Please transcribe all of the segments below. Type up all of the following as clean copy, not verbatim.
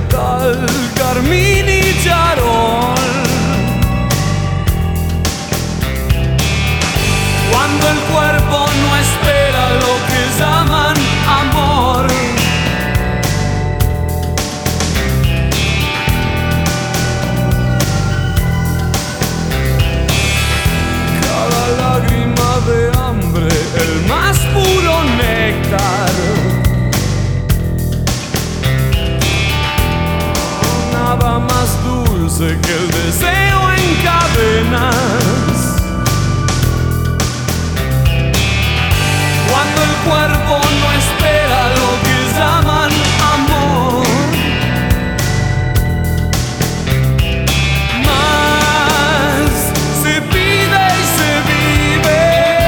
metal, carmín y charol. Cuando el cuerpo no espera lo que llaman amor. Cada lágrima de hambre, el más puro néctar. Nada más dulce que el deseo en cadenas. Cuando el cuerpo no espera lo que llaman amor. Más se pide y se vive.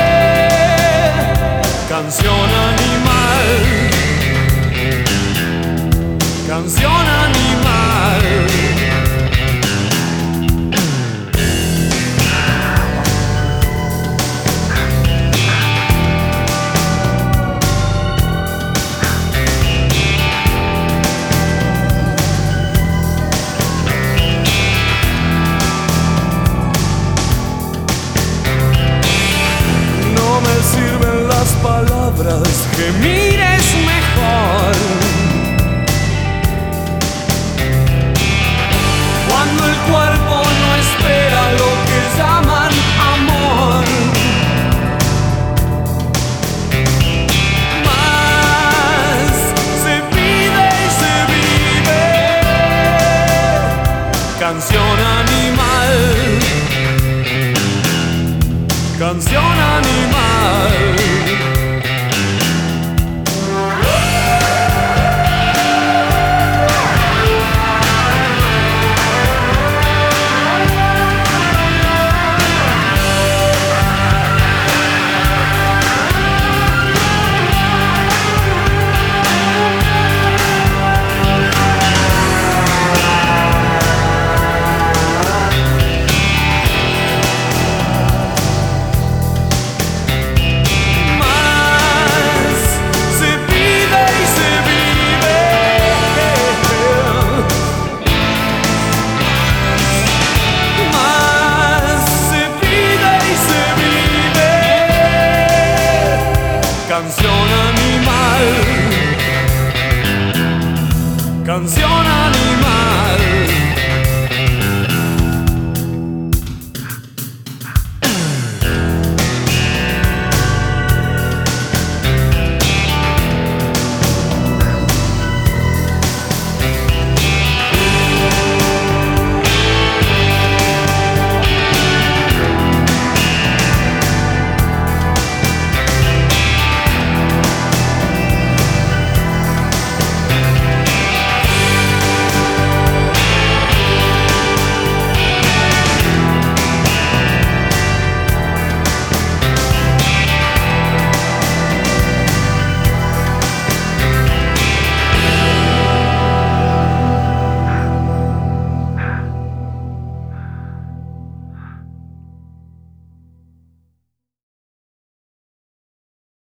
Canción animal. Canción animal. No me sirven las palabras, que mires mejor. Cuando el cuerpo no espera lo que llaman amor. Más se pide y se vive. Canción animal. Canción animal. Canción animal. Canción animal.